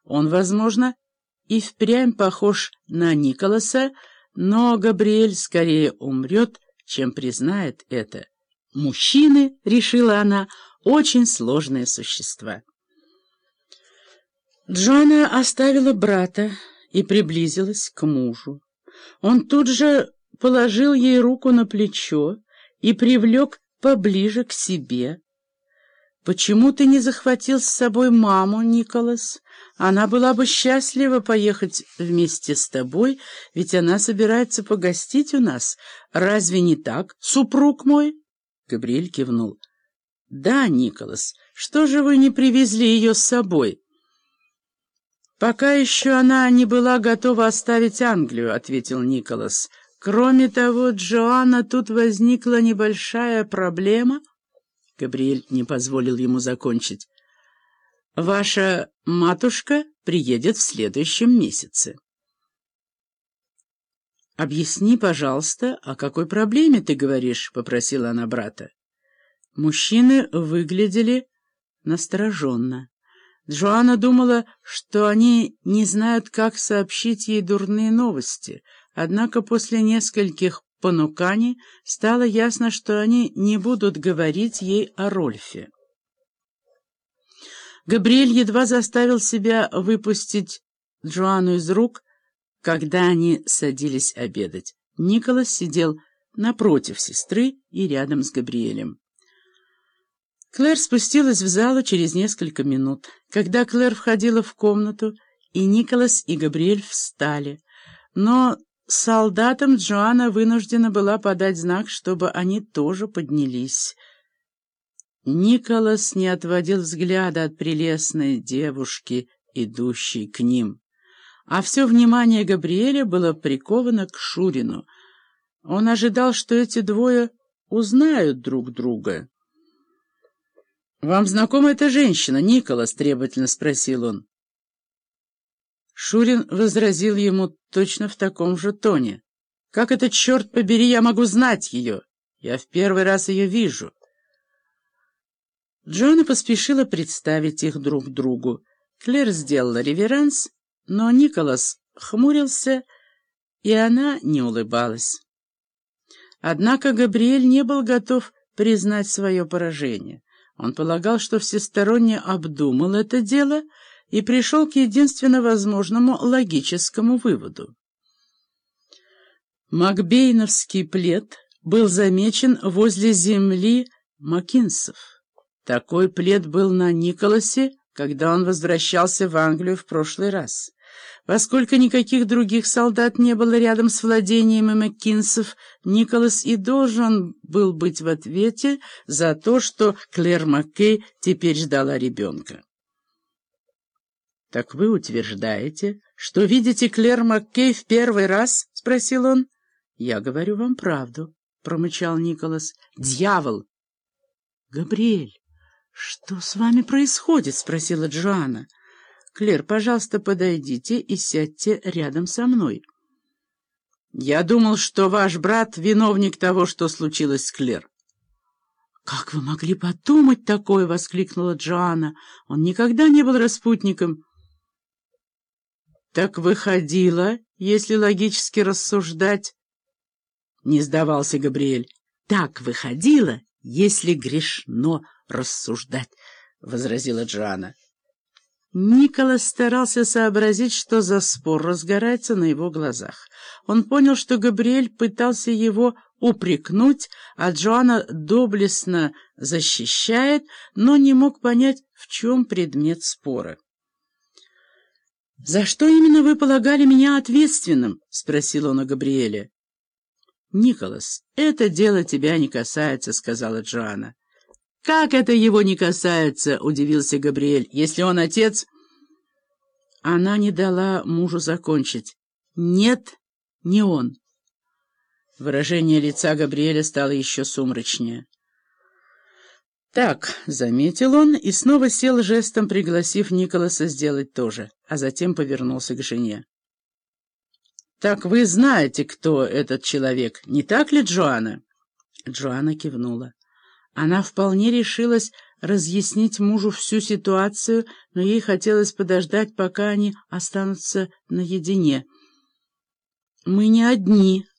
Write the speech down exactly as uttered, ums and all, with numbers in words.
Он, возможно, и впрямь похож на Николаса, но Габриэль скорее умрет, чем признает это. Мужчины, решила она, очень сложные существа. Джоанна оставила брата и приблизилась к мужу. Он тут же положил ей руку на плечо и привлек поближе к себе. «Почему ты не захватил с собой маму, Николас? Она была бы счастлива поехать вместе с тобой, ведь она собирается погостить у нас. Разве не так, супруг мой?» Габриэль кивнул. «Да, Николас, что же вы не привезли ее с собой?» «Пока еще она не была готова оставить Англию», — ответил Николас. «Кроме того, Джоанна, тут возникла небольшая проблема». Габриэль не позволил ему закончить. «Ваша матушка приедет в следующем месяце». «Объясни, пожалуйста, о какой проблеме ты говоришь?» — попросила она брата. Мужчины выглядели настороженно. Джоанна думала, что они не знают, как сообщить ей дурные новости, однако после нескольких понуканий стало ясно, что они не будут говорить ей о Рольфе. Габриэль едва заставил себя выпустить Джоанну из рук, когда они садились обедать. Николас сидел напротив сестры и рядом с Габриэлем. Клэр спустилась в залу через несколько минут. Когда Клэр входила в комнату, и Николас, и Габриэль встали, но солдатам Джоанна вынуждена была подать знак, чтобы они тоже поднялись. Николас не отводил взгляда от прелестной девушки, идущей к ним, а все внимание Габриэля было приковано к Шурину. Он ожидал, что эти двое узнают друг друга. «Вам знакома эта женщина, Николас?» — требовательно спросил он. Шурин возразил ему точно в таком же тоне. «Как это, черт побери, я могу знать ее? Я в первый раз ее вижу». Джоанна поспешила представить их друг другу. Клэр сделала реверанс, но Николас хмурился, и она не улыбалась. Однако Габриэль не был готов признать свое поражение. Он полагал, что всесторонне обдумал это дело и пришел к единственно возможному логическому выводу. Макбейновский плед был замечен возле земли Маккинсов. Такой плед был на Николасе, когда он возвращался в Англию в прошлый раз. Поскольку никаких других солдат не было рядом с владениями Маккинсов, Николас и должен был быть в ответе за то, что Клэр Маккей теперь ждала ребенка. — Так вы утверждаете, что видите Клэр Маккей в первый раз? — спросил он. — Я говорю вам правду, — промычал Николас. — Дьявол! — Габриэль, что с вами происходит? — спросила Джоанна. «Клэр, пожалуйста, подойдите и сядьте рядом со мной». «Я думал, что ваш брат — виновник того, что случилось с Клэр». «Как вы могли подумать такое?» — воскликнула Джоанна. «Он никогда не был распутником». «Так выходило, если логически рассуждать», — не сдавался Габриэль. «Так выходило, если грешно рассуждать», — возразила Джоанна. Николас старался сообразить, что за спор разгорается на его глазах. Он понял, что Габриэль пытался его упрекнуть, а Джоанна доблестно защищает, но не мог понять, в чем предмет спора. «За что именно вы полагали меня ответственным?» — спросил он у Габриэля. «Николас, это дело тебя не касается», — сказала Джоанна. «Как это его не касается?» — удивился Габриэль. «Если он отец...» Она не дала мужу закончить. «Нет, не он». Выражение лица Габриэля стало еще сумрачнее. «Так», — заметил он и снова сел, жестом пригласив Николаса сделать то же, а затем повернулся к жене. «Так вы знаете, кто этот человек, не так ли, Джоанна?» Джоанна кивнула. Она вполне решилась разъяснить мужу всю ситуацию, но ей хотелось подождать, пока они останутся наедине. «Мы не одни»,